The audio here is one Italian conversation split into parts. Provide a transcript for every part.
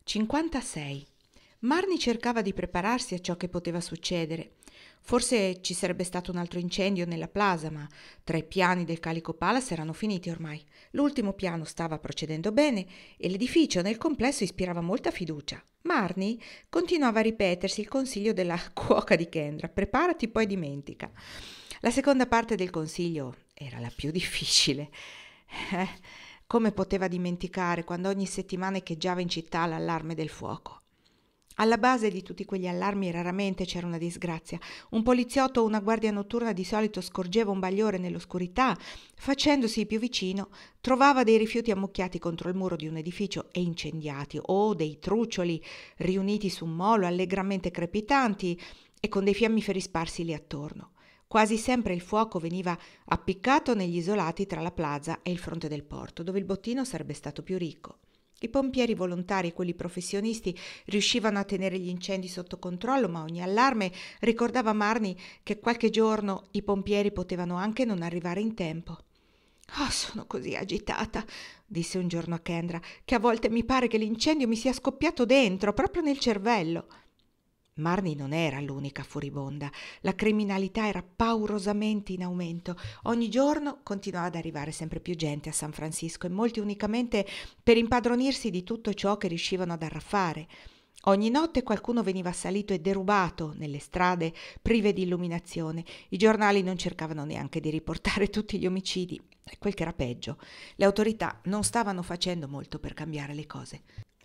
56. Marnie cercava di prepararsi a ciò che poteva succedere. Forse ci sarebbe stato un altro incendio nella plaza, ma 3 piani del Calico Palace erano finiti ormai. L'ultimo piano stava procedendo bene e l'edificio nel complesso ispirava molta fiducia. Marnie continuava a ripetersi il consiglio della cuoca di Kendra: preparati, poi dimentica. La seconda parte del consiglio era la più difficile. Eh, Come poteva dimenticare quando ogni settimana echeggiava in città l'allarme del fuoco? Alla base di tutti quegli allarmi raramente c'era una disgrazia. Un poliziotto o una guardia notturna di solito scorgeva un bagliore nell'oscurità, facendosi più vicino, trovava dei rifiuti ammucchiati contro il muro di un edificio e incendiati, o dei truccioli riuniti su un molo allegramente crepitanti e con dei fiammiferi sparsi lì attorno. Quasi sempre il fuoco veniva appiccato negli isolati tra la plaza e il fronte del porto, dove il bottino sarebbe stato più ricco. I pompieri volontari e quelli professionisti riuscivano a tenere gli incendi sotto controllo, ma ogni allarme ricordava a Marnie che qualche giorno i pompieri potevano anche non arrivare in tempo. «Oh, sono così agitata», disse un giorno a Kendra, «che a volte mi pare che l'incendio mi sia scoppiato dentro, proprio nel cervello». Marnie non era l'unica furibonda. La criminalità era paurosamente in aumento. Ogni giorno continuava ad arrivare sempre più gente a San Francisco e molti unicamente per impadronirsi di tutto ciò che riuscivano ad arraffare. Ogni notte qualcuno veniva assalito e derubato nelle strade prive di illuminazione. I giornali non cercavano neanche di riportare tutti gli omicidi. E quel che era peggio, le autorità non stavano facendo molto per cambiare le cose.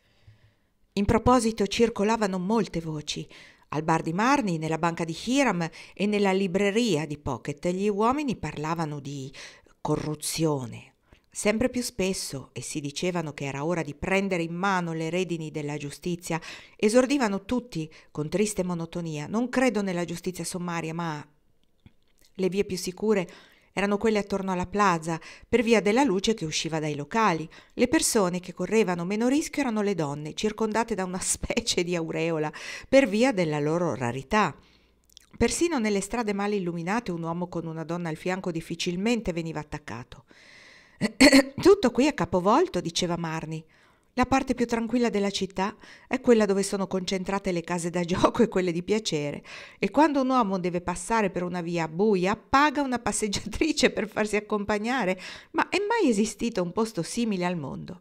In proposito circolavano molte voci. Al bar di Marnie, nella banca di Hiram e nella libreria di Pocket gli uomini parlavano di corruzione. Sempre più spesso essi dicevano che era ora di prendere in mano le redini della giustizia. Esordivano tutti con triste monotonia: non credo nella giustizia sommaria, ma le vie più sicure erano quelle attorno alla plaza, per via della luce che usciva dai locali. Le persone che correvano meno rischio erano le donne, circondate da una specie di aureola, per via della loro rarità. Persino nelle strade male illuminate un uomo con una donna al fianco difficilmente veniva attaccato. «Tutto qui è capovolto», diceva Marnie. «La parte più tranquilla della città è quella dove sono concentrate le case da gioco e quelle di piacere, e quando un uomo deve passare per una via buia paga una passeggiatrice per farsi accompagnare, ma è mai esistito un posto simile al mondo?»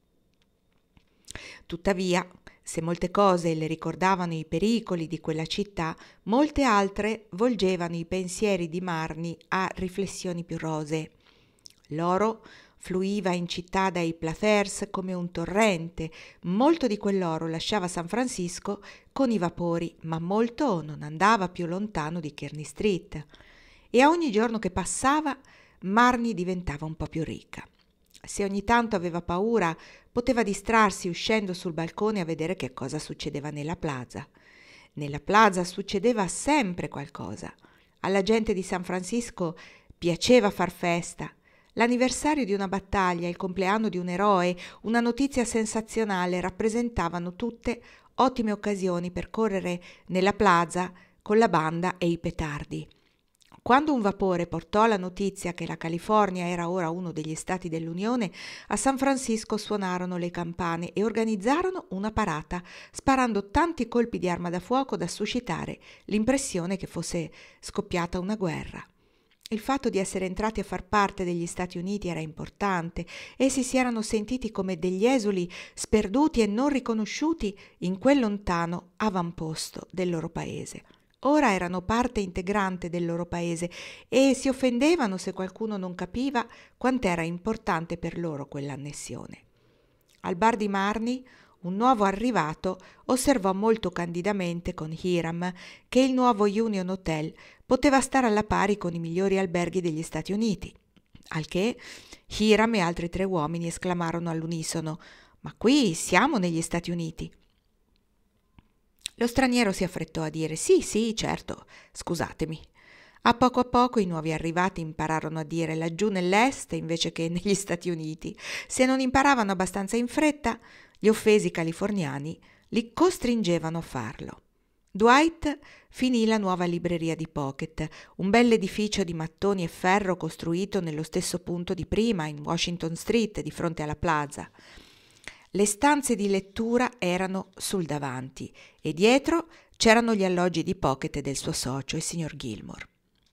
Tuttavia, se molte cose le ricordavano i pericoli di quella città, molte altre volgevano i pensieri di Marnie a riflessioni più rosee. L'oro fluiva in città dai Plathers come un torrente. Molto di quell'oro lasciava San Francisco con i vapori, ma molto non andava più lontano di Kearny Street. E a ogni giorno che passava, Marnie diventava un po' più ricca. Se ogni tanto aveva paura, poteva distrarsi uscendo sul balcone a vedere che cosa succedeva nella plaza. Nella plaza succedeva sempre qualcosa. Alla gente di San Francisco piaceva far festa. L'anniversario di una battaglia, il compleanno di un eroe, una notizia sensazionale rappresentavano tutte ottime occasioni per correre nella plaza con la banda e i petardi. Quando un vapore portò la notizia che la California era ora uno degli stati dell'Unione, a San Francisco suonarono le campane e organizzarono una parata, sparando tanti colpi di arma da fuoco da suscitare l'impressione che fosse scoppiata una guerra. Il fatto di essere entrati a far parte degli Stati Uniti era importante. Essi si erano sentiti come degli esuli sperduti e non riconosciuti in quel lontano avamposto del loro paese. Ora erano parte integrante del loro paese e si offendevano se qualcuno non capiva quant'era importante per loro quell'annessione. Al bar di Marnie un nuovo arrivato osservò molto candidamente con Hiram che il nuovo Union Hotel poteva stare alla pari con i migliori alberghi degli Stati Uniti, al che Hiram e altri 3 uomini esclamarono all'unisono: «Ma qui siamo negli Stati Uniti!» Lo straniero si affrettò a dire: «Sì, sì, certo, scusatemi». A poco i nuovi arrivati impararono a dire laggiù nell'est invece che negli Stati Uniti. Se non imparavano abbastanza in fretta, gli offesi californiani li costringevano a farlo. Dwight finì la nuova libreria di Pocket, un bell'edificio di mattoni e ferro costruito nello stesso punto di prima, in Washington Street, di fronte alla plaza. Le stanze di lettura erano sul davanti e dietro c'erano gli alloggi di Pocket e del suo socio, il signor Gilmore.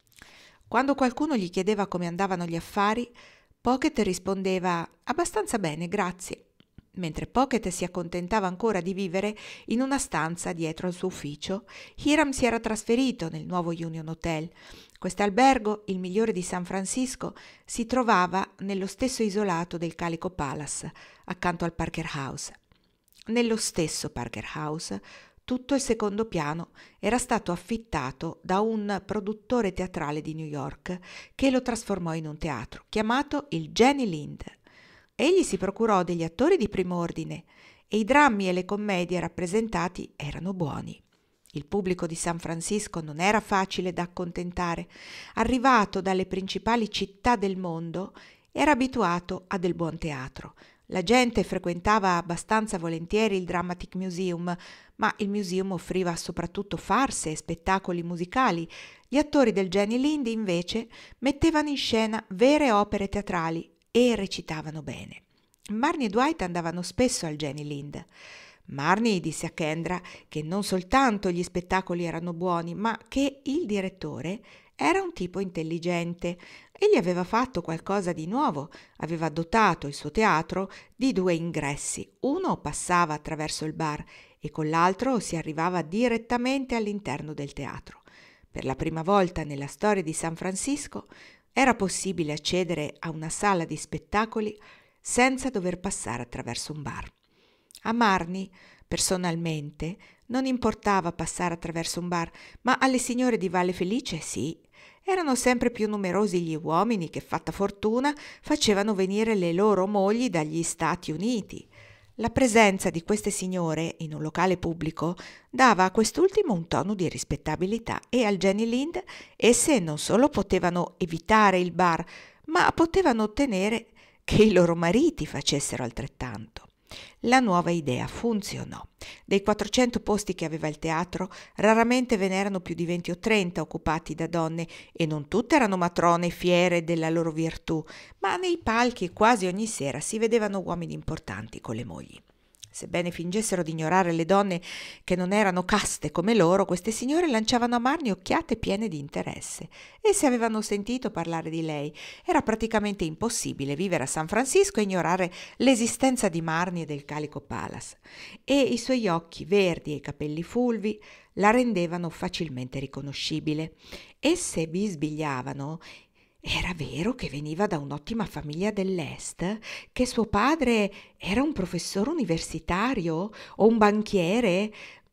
Quando qualcuno gli chiedeva come andavano gli affari, Pocket rispondeva abbastanza bene, grazie, mentre Pocket si accontentava ancora di vivere in una stanza dietro al suo ufficio. Hiram si era trasferito nel nuovo Union Hotel. Quest'albergo, il migliore di San Francisco, si trovava nello stesso isolato del Calico Palace, accanto al Parker House. Nello stesso Parker House, tutto il secondo piano era stato affittato da un produttore teatrale di New York che lo trasformò in un teatro, chiamato il Jenny Lind. Egli si procurò degli attori di primo ordine e i drammi e le commedie rappresentati erano buoni. Il pubblico di San Francisco non era facile da accontentare. Arrivato dalle principali città del mondo, era abituato a del buon teatro. La gente frequentava abbastanza volentieri il Dramatic Museum, ma il museum offriva soprattutto farse e spettacoli musicali. Gli attori del Jenny Lind, invece, mettevano in scena vere opere teatrali e recitavano bene. Marnie e Dwight andavano spesso al Jenny Lind. Marnie disse a Kendra che non soltanto gli spettacoli erano buoni, ma che il direttore era un tipo intelligente. Egli aveva fatto qualcosa di nuovo, aveva dotato il suo teatro di 2 ingressi. Uno passava attraverso il bar e con l'altro si arrivava direttamente all'interno del teatro. Per la prima volta nella storia di San Francisco era possibile accedere a una sala di spettacoli senza dover passare attraverso un bar. A Marnie, personalmente, non importava passare attraverso un bar, ma alle signore di Valle Felice sì. Erano sempre più numerosi gli uomini che, fatta fortuna, facevano venire le loro mogli dagli Stati Uniti. La presenza di queste signore in un locale pubblico dava a quest'ultimo un tono di rispettabilità e al Jenny Lind esse non solo potevano evitare il bar, ma potevano ottenere che i loro mariti facessero altrettanto. La nuova idea funzionò. Dei 400 posti che aveva il teatro, raramente ve n'erano più di 20 o 30 occupati da donne, e non tutte erano matrone fiere della loro virtù, ma nei palchi quasi ogni sera si vedevano uomini importanti con le mogli. Sebbene fingessero di ignorare le donne che non erano caste come loro, queste signore lanciavano a Marnie occhiate piene di interesse. Esse avevano sentito parlare di lei. Era praticamente impossibile vivere a San Francisco e ignorare l'esistenza di Marnie e del Calico Palace, e i suoi occhi verdi e i capelli fulvi la rendevano facilmente riconoscibile. Esse bisbigliavano. Era vero che veniva da un'ottima famiglia dell'Est, che suo padre era un professore universitario o un banchiere?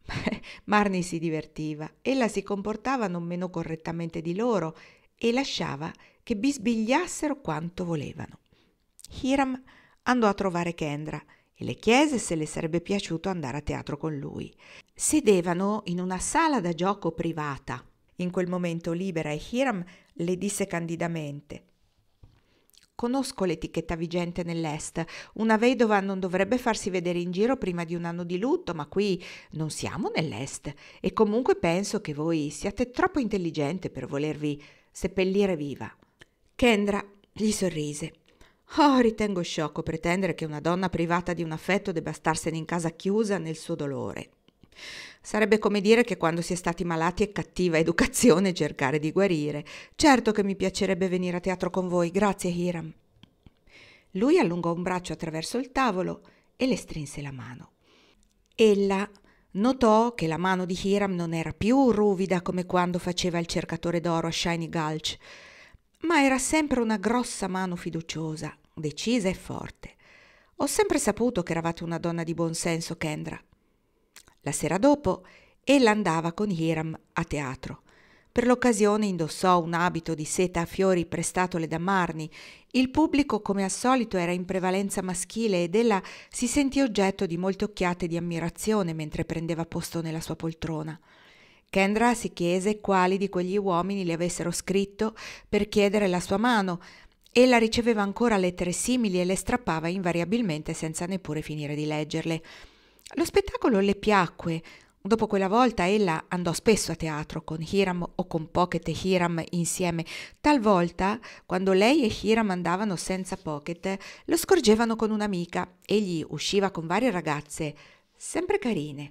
Marnie si divertiva. Ella si comportava non meno correttamente di loro e lasciava che bisbigliassero quanto volevano. Hiram andò a trovare Kendra e le chiese se le sarebbe piaciuto andare a teatro con lui. Sedevano in una sala da gioco privata. In quel momento libera, e Hiram le disse candidamente: «Conosco l'etichetta vigente nell'Est. Una vedova non dovrebbe farsi vedere in giro prima di un anno di lutto, ma qui non siamo nell'Est e comunque penso che voi siate troppo intelligente per volervi seppellire viva». Kendra gli sorrise. «Oh, ritengo sciocco pretendere che una donna privata di un affetto debba starsene in casa chiusa nel suo dolore. Sarebbe come dire che quando si è stati malati è cattiva educazione cercare di guarire. Certo che mi piacerebbe venire a teatro con voi, grazie Hiram». Lui allungò un braccio attraverso il tavolo e le strinse la mano. Ella notò che la mano di Hiram non era più ruvida come quando faceva il cercatore d'oro a Shiny Gulch, ma era sempre una grossa mano fiduciosa, decisa e forte. «Ho sempre saputo che eravate una donna di buon senso, Kendra». La sera dopo, ella andava con Hiram a teatro. Per l'occasione indossò un abito di seta a fiori prestatole da Marnie. Il pubblico, come al solito, era in prevalenza maschile ed ella si sentì oggetto di molte occhiate di ammirazione mentre prendeva posto nella sua poltrona. Kendra si chiese quali di quegli uomini le avessero scritto per chiedere la sua mano. Ella riceveva ancora lettere simili e le strappava invariabilmente senza neppure finire di leggerle. Lo spettacolo le piacque, Dopo quella volta ella andò spesso a teatro con Hiram o con Pocket e Hiram insieme. Talvolta, quando lei e Hiram andavano senza Pocket, lo scorgevano con un'amica. Egli usciva con varie ragazze, sempre carine.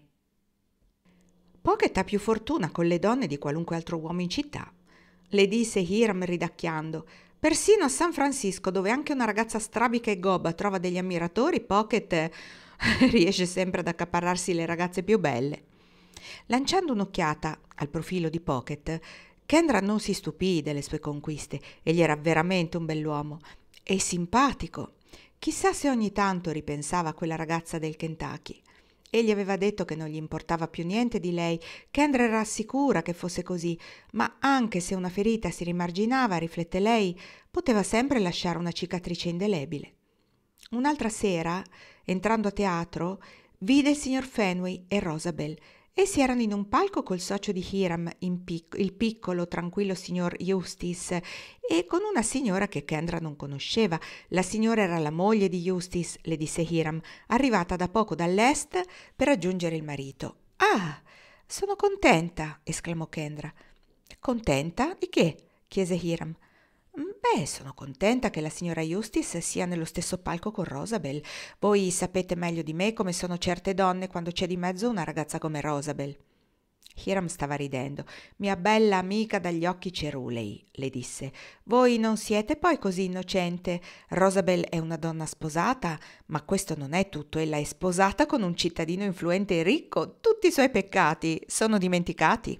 Pocket ha più fortuna con le donne di qualunque altro uomo in città, le disse Hiram ridacchiando. Persino a San Francisco, dove anche una ragazza strabica e gobba trova degli ammiratori, Pocket riesce sempre ad accaparrarsi le ragazze più belle. Lanciando un'occhiata al profilo di Pocket, Kendra non si stupì delle sue conquiste. Egli era veramente un bell'uomo e simpatico. Chissà se ogni tanto ripensava a quella ragazza del Kentucky. Egli aveva detto che non gli importava più niente di lei. Kendra era sicura che fosse così, ma anche se una ferita si rimarginava, riflette lei, poteva sempre lasciare una cicatrice indelebile. Un'altra sera, entrando a teatro, vide il signor Fenway e Rosabel. Essi erano in un palco col socio di Hiram, il piccolo, tranquillo signor Eustace, e con una signora che Kendra non conosceva. La signora era la moglie di Eustace, le disse Hiram, arrivata da poco dall'est per raggiungere il marito. «Ah, sono contenta!» esclamò Kendra. «Contenta? Di che?» chiese Hiram. «Beh, sono contenta che la signora Eustace sia nello stesso palco con Rosabel. Voi sapete meglio di me come sono certe donne quando c'è di mezzo una ragazza come Rosabel». Hiram stava ridendo. «Mia bella amica dagli occhi cerulei», le disse. «Voi non siete poi così innocente. Rosabel è una donna sposata, ma questo non è tutto. Ella è sposata con un cittadino influente e ricco. Tutti i suoi peccati sono dimenticati».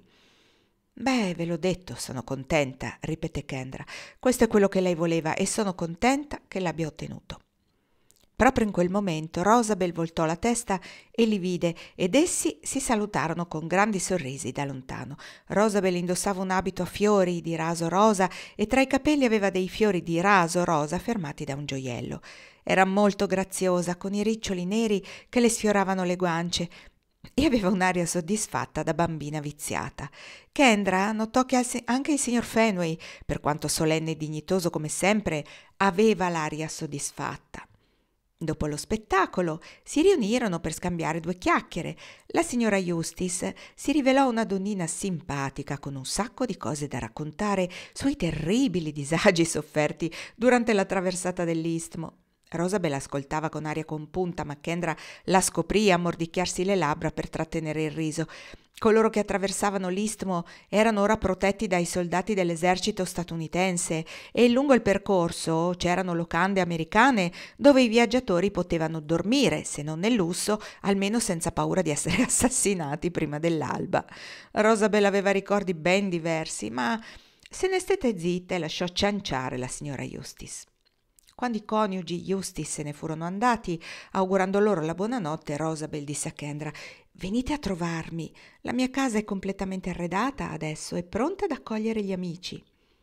«Beh, ve l'ho detto, sono contenta», ripeté Kendra. «Questo è quello che lei voleva e sono contenta che l'abbia ottenuto». Proprio in quel momento Rosabel voltò la testa e li vide ed essi si salutarono con grandi sorrisi da lontano. Rosabel indossava un abito a fiori di raso rosa e tra i capelli aveva dei fiori di raso rosa fermati da un gioiello. Era molto graziosa, con i riccioli neri che le sfioravano le guance, e aveva un'aria soddisfatta da bambina viziata. Kendra notò che anche il signor Fenway, per quanto solenne e dignitoso come sempre, aveva l'aria soddisfatta. Dopo lo spettacolo si riunirono per scambiare due chiacchiere. La signora Eustace si rivelò una donnina simpatica con un sacco di cose da raccontare sui terribili disagi sofferti durante la traversata dell'Istmo. Rosabel ascoltava con aria compunta, ma Kendra la scoprì a mordicchiarsi le labbra per trattenere il riso. Coloro che attraversavano l'Istmo erano ora protetti dai soldati dell'esercito statunitense e lungo il percorso c'erano locande americane dove i viaggiatori potevano dormire, se non nel lusso, almeno senza paura di essere assassinati prima dell'alba. Rosabel aveva ricordi ben diversi, ma se ne stette zitta e lasciò cianciare la signora Eustace. Quando i coniugi Eustace se ne furono andati, augurando loro la buonanotte, Rosabel disse a Kendra: «Venite a trovarmi. La mia casa è completamente arredata adesso e pronta ad accogliere gli amici».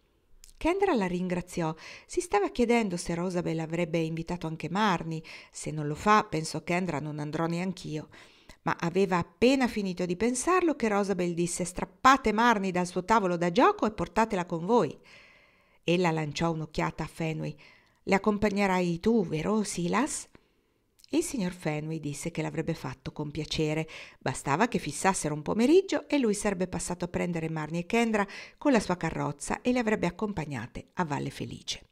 Kendra la ringraziò. Si stava chiedendo se Rosabel avrebbe invitato anche Marnie. «Se non lo fa, pensò Kendra, non andrò neanch'io». Ma aveva appena finito di pensarlo che Rosabel disse: «Strappate Marnie dal suo tavolo da gioco e portatela con voi». Ella lanciò un'occhiata a Fenway. «Le accompagnerai tu, vero, Silas?» Il signor Fenway disse che l'avrebbe fatto con piacere. Bastava che fissassero un pomeriggio e lui sarebbe passato a prendere Marnie e Kendra con la sua carrozza e le avrebbe accompagnate a Valle Felice.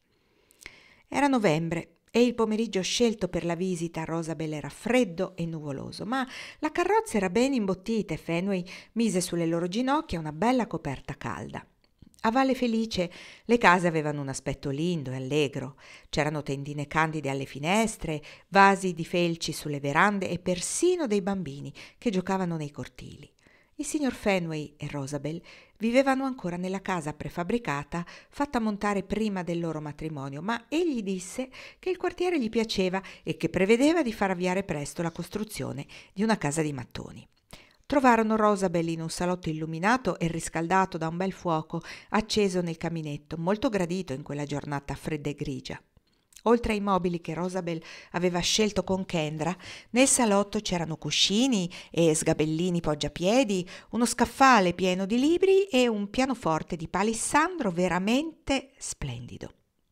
Era novembre e il pomeriggio scelto per la visita a Rosabel era freddo e nuvoloso, ma la carrozza era ben imbottita e Fenway mise sulle loro ginocchia una bella coperta calda. A Valle Felice le case avevano un aspetto lindo e allegro. C'erano tendine candide alle finestre, vasi di felci sulle verande e persino dei bambini che giocavano nei cortili. Il signor Fenway e Rosabel vivevano ancora nella casa prefabbricata fatta montare prima del loro matrimonio, ma egli disse che il quartiere gli piaceva e che prevedeva di far avviare presto la costruzione di una casa di mattoni. Trovarono Rosabel in un salotto illuminato e riscaldato da un bel fuoco acceso nel caminetto, molto gradito in quella giornata fredda e grigia. Oltre ai mobili che Rosabel aveva scelto con Kendra, nel salotto c'erano cuscini e sgabellini poggiapiedi, uno scaffale pieno di libri e un pianoforte di palissandro veramente splendido.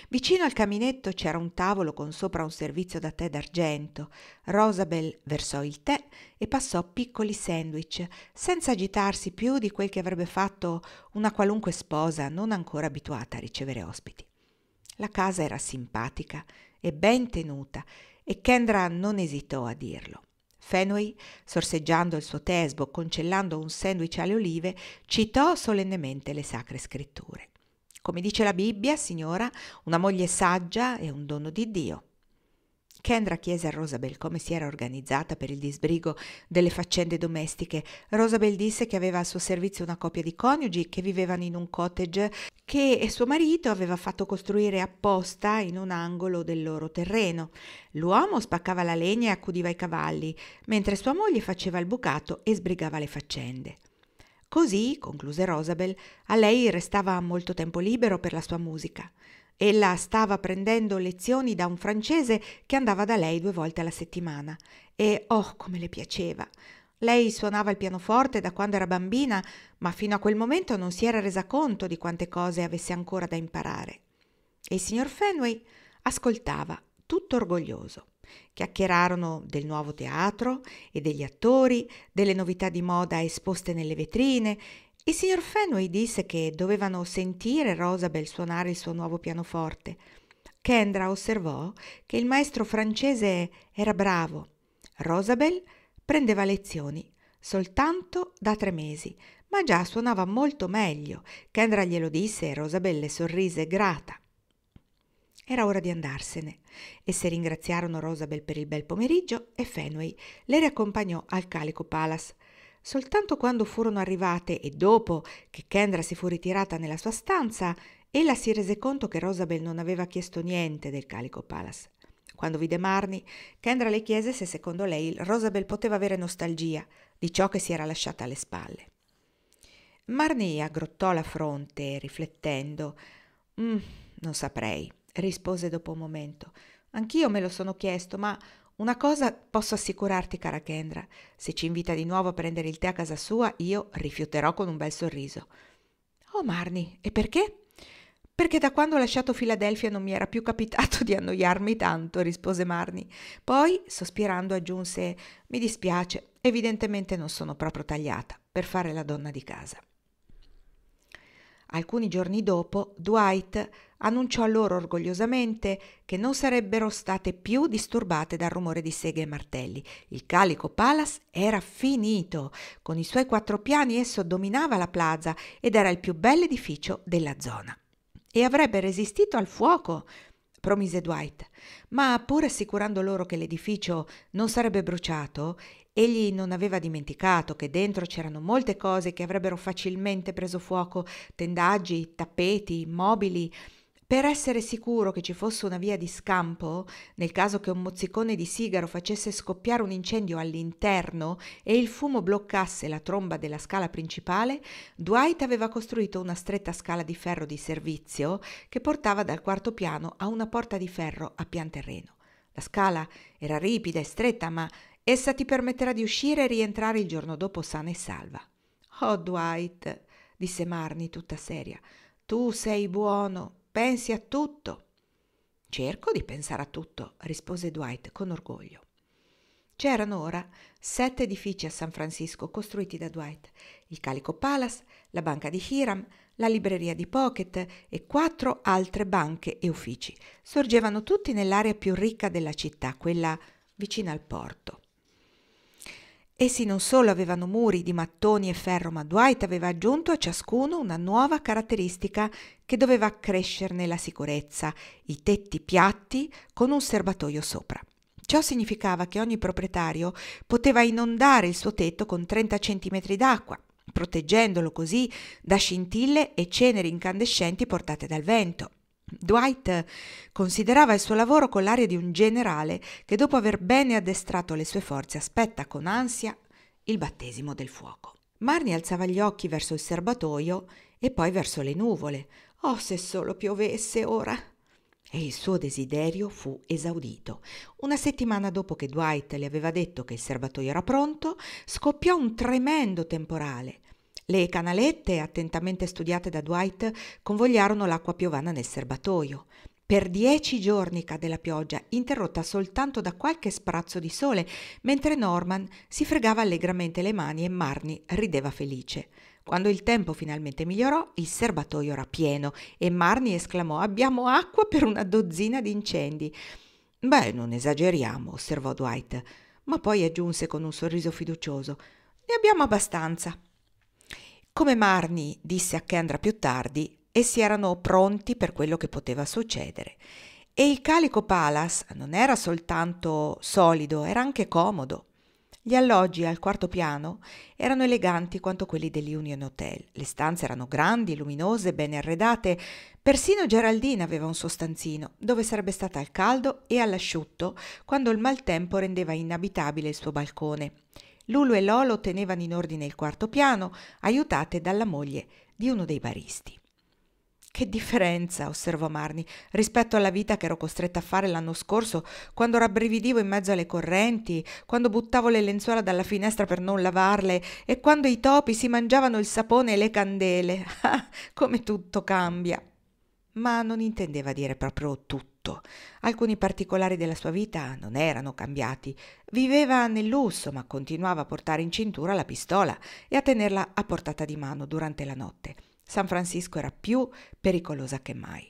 Vicino al caminetto c'era un tavolo con sopra un servizio da tè d'argento. Rosabel versò il tè e passò piccoli sandwich, senza agitarsi più di quel che avrebbe fatto una qualunque sposa non ancora abituata a ricevere ospiti. La casa era simpatica e ben tenuta e Kendra non esitò a dirlo. Fenway, sorseggiando il suo tè e sbocconcellando un sandwich alle olive, citò solennemente le sacre scritture. Come dice la Bibbia, signora, una moglie saggia è un dono di Dio. Kendra chiese a Rosabel come si era organizzata per il disbrigo delle faccende domestiche. Rosabel disse che aveva al suo servizio una coppia di coniugi che vivevano in un cottage che suo marito aveva fatto costruire apposta in un angolo del loro terreno. L'uomo spaccava la legna e accudiva i cavalli, mentre sua moglie faceva il bucato e sbrigava le faccende. Così, concluse Rosabel, a lei restava molto tempo libero per la sua musica. Ella stava prendendo lezioni da un francese che andava da lei 2 volte alla settimana e, oh, come le piaceva! Lei suonava il pianoforte da quando era bambina, ma fino a quel momento non si era resa conto di quante cose avesse ancora da imparare. E il signor Fenway ascoltava, tutto orgoglioso. Chiacchierarono del nuovo teatro e degli attori, delle novità di moda esposte nelle vetrine. Il signor Fenway disse che dovevano sentire Rosabel suonare il suo nuovo pianoforte. Kendra osservò che il maestro francese era bravo. Rosabel prendeva lezioni soltanto da 3 mesi, ma già suonava molto meglio. Kendra glielo disse e Rosabel le sorrise grata. Era ora di andarsene. Esse ringraziarono Rosabel per il bel pomeriggio e Fenway le riaccompagnò al Calico Palace. Soltanto quando furono arrivate e dopo che Kendra si fu ritirata nella sua stanza, ella si rese conto che Rosabel non aveva chiesto niente del Calico Palace. Quando vide Marnie, Kendra le chiese se secondo lei Rosabel poteva avere nostalgia di ciò che si era lasciata alle spalle. Marnie aggrottò la fronte, riflettendo. Non saprei, rispose dopo un momento. Anch'io me lo sono chiesto, ma una cosa posso assicurarti, cara Kendra. Se ci invita di nuovo a prendere il tè a casa sua, io rifiuterò con un bel sorriso. Oh, Marnie, e perché? Perché da quando ho lasciato Filadelfia non mi era più capitato di annoiarmi tanto, rispose Marnie. Poi, sospirando, aggiunse: mi dispiace, evidentemente non sono proprio tagliata per fare la donna di casa. Alcuni giorni dopo, Dwight annunciò loro orgogliosamente che non sarebbero state più disturbate dal rumore di seghe e martelli. Il Calico Palace era finito. Con i suoi 4 piani esso dominava la plaza ed era il più bell'edificio della zona. E avrebbe resistito al fuoco, promise Dwight, ma pur assicurando loro che l'edificio non sarebbe bruciato, egli non aveva dimenticato che dentro c'erano molte cose che avrebbero facilmente preso fuoco, tendaggi, tappeti, mobili. Per essere sicuro che ci fosse una via di scampo, nel caso che un mozzicone di sigaro facesse scoppiare un incendio all'interno e il fumo bloccasse la tromba della scala principale, Dwight aveva costruito una stretta scala di ferro di servizio che portava dal 4º piano a una porta di ferro a pian terreno. La scala era ripida e stretta, ma essa ti permetterà di uscire e rientrare il giorno dopo sana e salva. Oh, Dwight, disse Marnie tutta seria, tu sei buono. Pensi a tutto. Cerco di pensare a tutto, rispose Dwight con orgoglio. C'erano ora 7 edifici a San Francisco costruiti da Dwight: il Calico Palace, la banca di Hiram, la libreria di Pocket e 4 altre banche e uffici. Sorgevano tutti nell'area più ricca della città, quella vicina al porto. Essi non solo avevano muri di mattoni e ferro, ma Dwight aveva aggiunto a ciascuno una nuova caratteristica che doveva accrescerne la sicurezza: i tetti piatti con un serbatoio sopra. Ciò significava che ogni proprietario poteva inondare il suo tetto con 30 centimetri d'acqua, proteggendolo così da scintille e ceneri incandescenti portate dal vento. Dwight considerava il suo lavoro con l'aria di un generale che dopo aver bene addestrato le sue forze aspetta con ansia il battesimo del fuoco. Marnie alzava gli occhi verso il serbatoio e poi verso le nuvole. Oh, se solo piovesse ora! E il suo desiderio fu esaudito. Una settimana dopo che Dwight le aveva detto che il serbatoio era pronto, scoppiò un tremendo temporale. Le canalette, attentamente studiate da Dwight, convogliarono l'acqua piovana nel serbatoio. Per 10 giorni cadde la pioggia, interrotta soltanto da qualche sprazzo di sole, mentre Norman si fregava allegramente le mani e Marnie rideva felice. Quando il tempo finalmente migliorò, il serbatoio era pieno e Marnie esclamò: «Abbiamo acqua per una dozzina di incendi». «Beh, non esageriamo», osservò Dwight, ma poi aggiunse con un sorriso fiducioso: «Ne abbiamo abbastanza». Come Marnie disse a Kendra più tardi, essi erano pronti per quello che poteva succedere. E il Calico Palace non era soltanto solido, era anche comodo. Gli alloggi al quarto piano erano eleganti quanto quelli degli Union Hotel. Le stanze erano grandi, luminose, ben arredate. Persino Geraldine aveva un suo stanzino, dove sarebbe stata al caldo e all'asciutto quando il maltempo rendeva inabitabile il suo balcone. Lulu e Lolo tenevano in ordine il quarto piano, aiutate dalla moglie di uno dei baristi. «Che differenza», osservò Marnie, «rispetto alla vita che ero costretta a fare l'anno scorso, quando rabbrividivo in mezzo alle correnti, quando buttavo le lenzuola dalla finestra per non lavarle e quando i topi si mangiavano il sapone e le candele. Ah, come tutto cambia!» Ma non intendeva dire proprio tutto. Alcuni particolari della sua vita non erano cambiati. Viveva nel lusso, ma continuava a portare in cintura la pistola e a tenerla a portata di mano durante la notte. San Francisco era più pericolosa che mai.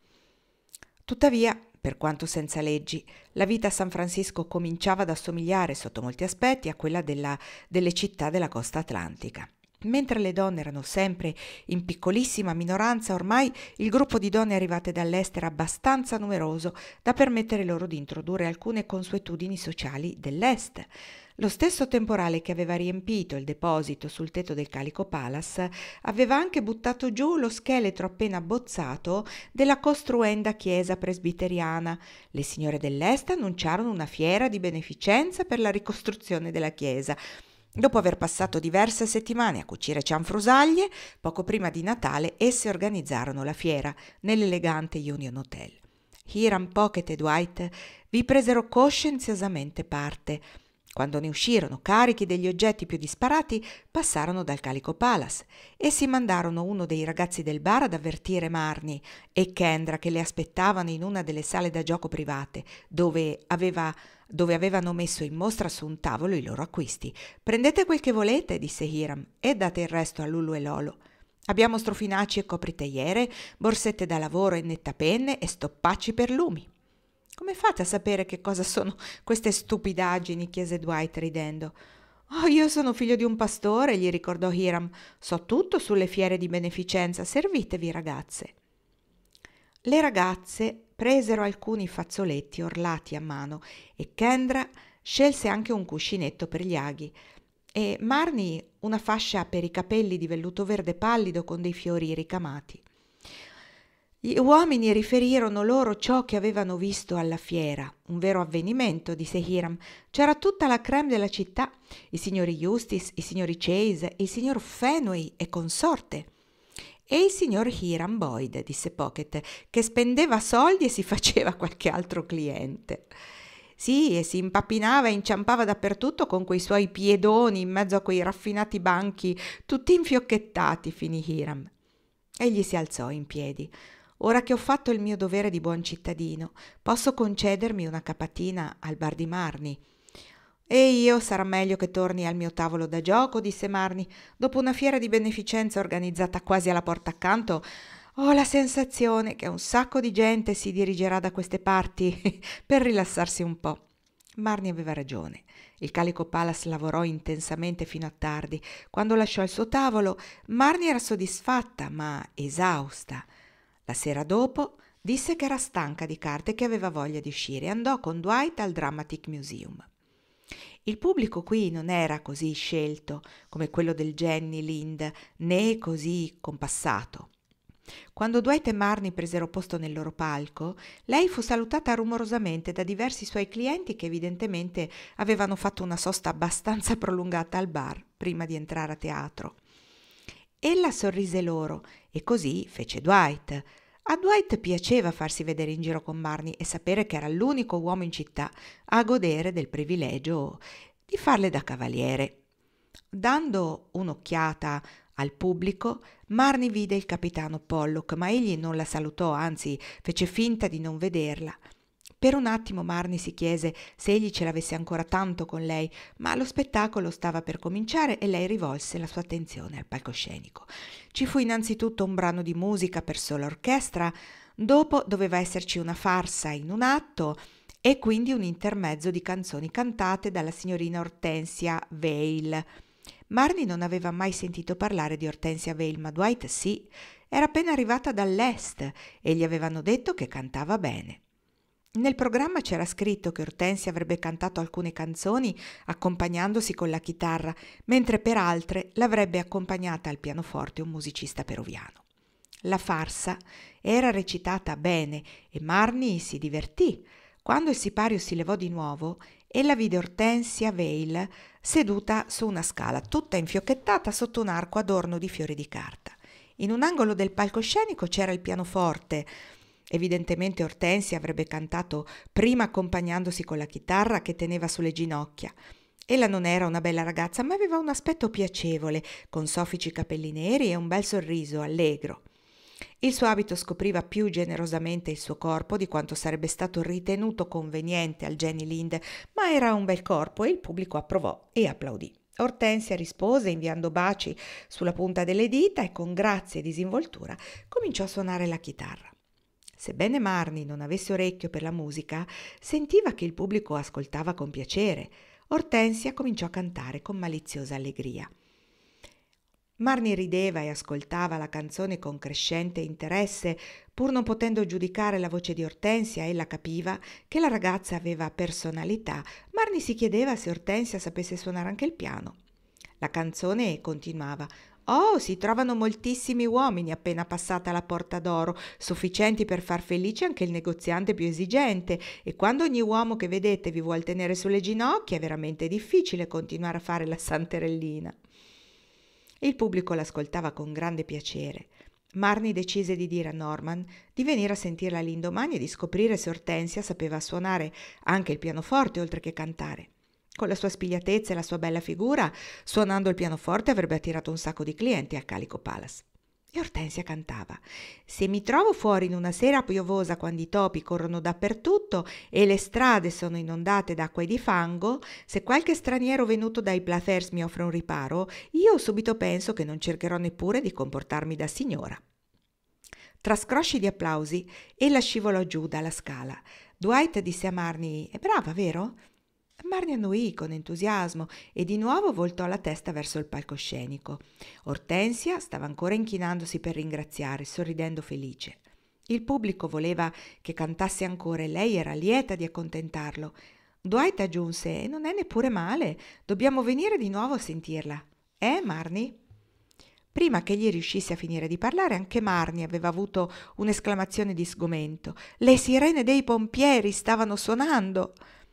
Tuttavia, per quanto senza leggi, la vita a San Francisco cominciava ad assomigliare sotto molti aspetti a quella delle città della costa atlantica. Mentre le donne erano sempre in piccolissima minoranza, ormai il gruppo di donne arrivate dall'est era abbastanza numeroso da permettere loro di introdurre alcune consuetudini sociali dell'est. Lo stesso temporale che aveva riempito il deposito sul tetto del Calico Palace aveva anche buttato giù lo scheletro appena abbozzato della costruenda chiesa presbiteriana. Le signore dell'est annunciarono una fiera di beneficenza per la ricostruzione della chiesa. Dopo aver passato diverse settimane a cucire cianfrusaglie, poco prima di Natale esse organizzarono la fiera nell'elegante Union Hotel. Hiram, Pocket e Dwight vi presero coscienziosamente parte. Quando ne uscirono carichi degli oggetti più disparati, passarono dal Calico Palace. Essi mandarono uno dei ragazzi del bar ad avvertire Marnie e Kendra che le aspettavano in una delle sale da gioco private, dove avevano messo in mostra su un tavolo i loro acquisti. «Prendete quel che volete», disse Hiram, «e date il resto a Lulu e Lolo. Abbiamo strofinacci e copritagliere, borsette da lavoro e nettapenne e stoppacci per lumi». «Come fate a sapere che cosa sono queste stupidaggini?» chiese Dwight ridendo. «Oh, io sono figlio di un pastore», gli ricordò Hiram. «So tutto sulle fiere di beneficenza. Servitevi, ragazze». Le ragazze presero alcuni fazzoletti orlati a mano e Kendra scelse anche un cuscinetto per gli aghi e Marnie una fascia per i capelli di velluto verde pallido con dei fiori ricamati. Gli uomini riferirono loro ciò che avevano visto alla fiera, un vero avvenimento, disse Hiram. C'era tutta la crème della città, i signori Eustace, i signori Chase, il signor Fenway e consorte. E il signor Hiram Boyd, disse Pocket, che spendeva soldi e si faceva qualche altro cliente. Sì, e si impappinava e inciampava dappertutto con quei suoi piedoni in mezzo a quei raffinati banchi tutti infiocchettati, finì Hiram. Egli si alzò in piedi. «Ora che ho fatto il mio dovere di buon cittadino, posso concedermi una capatina al bar di Marnie». «E io sarà meglio che torni al mio tavolo da gioco», disse Marnie. «Dopo una fiera di beneficenza organizzata quasi alla porta accanto, ho la sensazione che un sacco di gente si dirigerà da queste parti per rilassarsi un po'». Marnie aveva ragione. Il Calico Palace lavorò intensamente fino a tardi. Quando lasciò il suo tavolo, Marnie era soddisfatta, ma esausta. La sera dopo disse che era stanca di carte e che aveva voglia di uscire e andò con Dwight al Dramatic Museum. Il pubblico qui non era così scelto come quello del Jenny Lind, né così compassato. Quando Dwight e Marnie presero posto nel loro palco, lei fu salutata rumorosamente da diversi suoi clienti che evidentemente avevano fatto una sosta abbastanza prolungata al bar prima di entrare a teatro. Ella sorrise loro e così fece Dwight. A Dwight piaceva farsi vedere in giro con Marnie e sapere che era l'unico uomo in città a godere del privilegio di farle da cavaliere. Dando un'occhiata Al pubblico Marnie vide il capitano Pollock, ma egli non la salutò, anzi fece finta di non vederla. Per un attimo Marnie si chiese se egli ce l'avesse ancora tanto con lei, ma lo spettacolo stava per cominciare e lei rivolse la sua attenzione al palcoscenico. Ci fu innanzitutto un brano di musica per sola orchestra, dopo doveva esserci una farsa in un atto e quindi un intermezzo di canzoni cantate dalla signorina Hortensia Vale. Marnie non aveva mai sentito parlare di Hortensia Vale, ma Dwight sì, era appena arrivata dall'est e gli avevano detto che cantava bene. Nel programma c'era scritto che Hortensia avrebbe cantato alcune canzoni accompagnandosi con la chitarra, mentre per altre l'avrebbe accompagnata al pianoforte un musicista peruviano. La farsa era recitata bene e Marnie si divertì. Quando il sipario si levò di nuovo, ella vide Hortensia Vale seduta su una scala, tutta infiocchettata sotto un arco adorno di fiori di carta. In un angolo del palcoscenico c'era il pianoforte. Evidentemente Hortensia avrebbe cantato prima accompagnandosi con la chitarra che teneva sulle ginocchia. Ella non era una bella ragazza, ma aveva un aspetto piacevole, con soffici capelli neri e un bel sorriso allegro. Il suo abito scopriva più generosamente il suo corpo di quanto sarebbe stato ritenuto conveniente al Jenny Lind, ma era un bel corpo e il pubblico approvò e applaudì. Hortensia rispose inviando baci sulla punta delle dita e con grazia e disinvoltura cominciò a suonare la chitarra. Sebbene Marnie non avesse orecchio per la musica, sentiva che il pubblico ascoltava con piacere. Hortensia cominciò a cantare con maliziosa allegria. Marnie rideva e ascoltava la canzone con crescente interesse, pur non potendo giudicare la voce di Hortensia. Ella capiva che la ragazza aveva personalità. Marnie si chiedeva se Hortensia sapesse suonare anche il piano. La canzone continuava. «Oh, si trovano moltissimi uomini appena passata la Porta d'Oro, sufficienti per far felice anche il negoziante più esigente, e quando ogni uomo che vedete vi vuol tenere sulle ginocchia è veramente difficile continuare a fare la santerellina». Il pubblico l'ascoltava con grande piacere. Marnie decise di dire a Norman di venire a sentirla l'indomani e di scoprire se Hortensia sapeva suonare anche il pianoforte oltre che cantare. Con la sua spigliatezza e la sua bella figura, suonando il pianoforte avrebbe attirato un sacco di clienti al Calico Palace. E Hortensia cantava: «Se mi trovo fuori in una sera piovosa quando i topi corrono dappertutto e le strade sono inondate d'acqua e di fango, se qualche straniero venuto dai Plathers mi offre un riparo, io subito penso che non cercherò neppure di comportarmi da signora». Tra scrosci di applausi, ella scivolò giù dalla scala. Dwight disse a Marnie: «È brava, vero?» Marnie annuì con entusiasmo e di nuovo voltò la testa verso il palcoscenico. Hortensia stava ancora inchinandosi per ringraziare, sorridendo felice. Il pubblico voleva che cantasse ancora e lei era lieta di accontentarlo. Dwight aggiunse: «E non è neppure male, dobbiamo venire di nuovo a sentirla. Marnie?» Prima che egli riuscisse a finire di parlare, anche Marnie aveva avuto un'esclamazione di sgomento. Le sirene dei pompieri stavano suonando!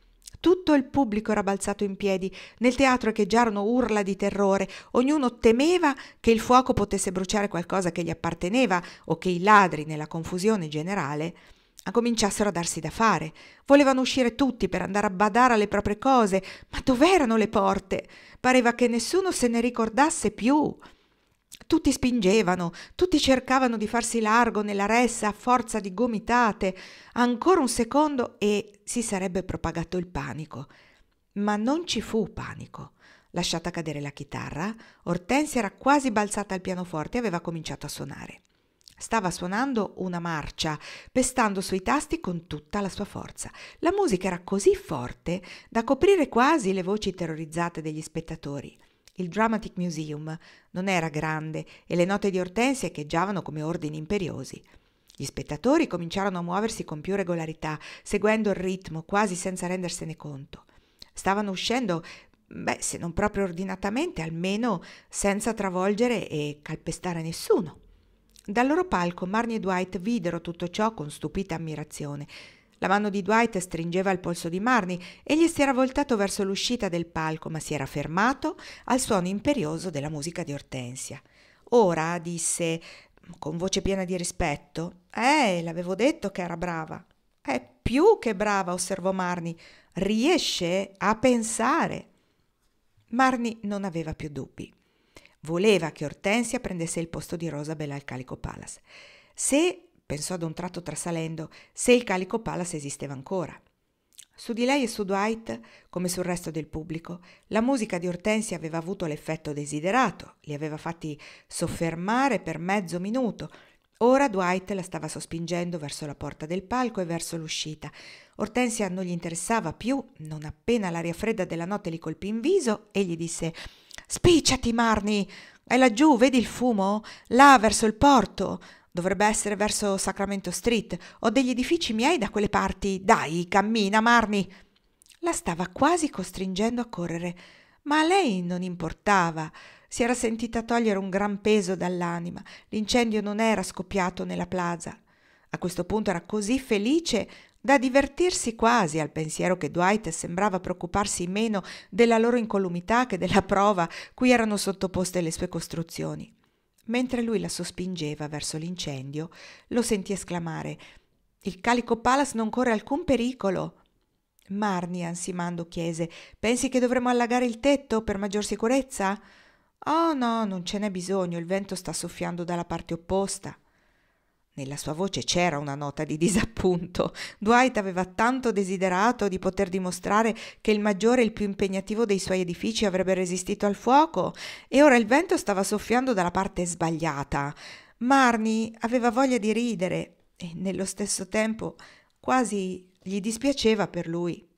Tutto il pubblico era balzato in piedi. Nel teatro echeggiarono urla di terrore. Ognuno temeva che il fuoco potesse bruciare qualcosa che gli apparteneva o che i ladri, nella confusione generale, cominciassero a darsi da fare. Volevano uscire tutti per andare a badare alle proprie cose. Ma dov'erano le porte? Pareva che nessuno se ne ricordasse più. Tutti spingevano, tutti cercavano di farsi largo nella ressa a forza di gomitate. Ancora un secondo e si sarebbe propagato il panico. Ma non ci fu panico. Lasciata cadere la chitarra, Hortensia era quasi balzata al pianoforte e aveva cominciato a suonare. Stava suonando una marcia, pestando sui tasti con tutta la sua forza. La musica era così forte da coprire quasi le voci terrorizzate degli spettatori. Il Dramatic Museum non era grande e le note di Hortensia echeggiavano come ordini imperiosi. Gli spettatori cominciarono a muoversi con più regolarità, seguendo il ritmo, quasi senza rendersene conto. Stavano uscendo, se non proprio ordinatamente, almeno senza travolgere e calpestare nessuno. Dal loro palco Marnie e Dwight videro tutto ciò con stupita ammirazione. La mano di Dwight stringeva il polso di Marnie. Egli si era voltato verso l'uscita del palco, ma si era fermato al suono imperioso della musica di Hortensia. «Ora», disse con voce piena di rispetto, l'avevo detto che era brava». «È più che brava», osservò Marnie. «Riesce a pensare». Marnie non aveva più dubbi. Voleva che Ortensia prendesse il posto di Rosabel al Calico Palace. Se, pensò ad un tratto trasalendo, se il Calico Palace esisteva ancora. Su di lei e su Dwight, come sul resto del pubblico, la musica di Ortensia aveva avuto l'effetto desiderato, li aveva fatti soffermare per mezzo minuto. Ora Dwight la stava sospingendo verso la porta del palco e verso l'uscita. Ortensia non gli interessava più, non appena l'aria fredda della notte gli colpì in viso e gli disse: «Spicciati, Marnie! È laggiù, vedi il fumo? Là, verso il porto. Dovrebbe essere verso Sacramento Street. Ho degli edifici miei da quelle parti. Dai, cammina, Marnie!» La stava quasi costringendo a correre, ma a lei non importava. Si era sentita togliere un gran peso dall'anima. L'incendio non era scoppiato nella plaza. A questo punto era così felice da divertirsi quasi al pensiero che Dwight sembrava preoccuparsi meno della loro incolumità che della prova cui erano sottoposte le sue costruzioni. Mentre lui la sospingeva verso l'incendio, lo sentì esclamare: «Il Calico Palace non corre alcun pericolo!» Marnie, ansimando, chiese: «Pensi che dovremmo allagare il tetto per maggior sicurezza?» «Oh no, non ce n'è bisogno, il vento sta soffiando dalla parte opposta». Nella sua voce c'era una nota di disappunto. Dwight aveva tanto desiderato di poter dimostrare che il maggiore e il più impegnativo dei suoi edifici avrebbe resistito al fuoco, e ora il vento stava soffiando dalla parte sbagliata. Marnie aveva voglia di ridere e nello stesso tempo quasi gli dispiaceva per lui.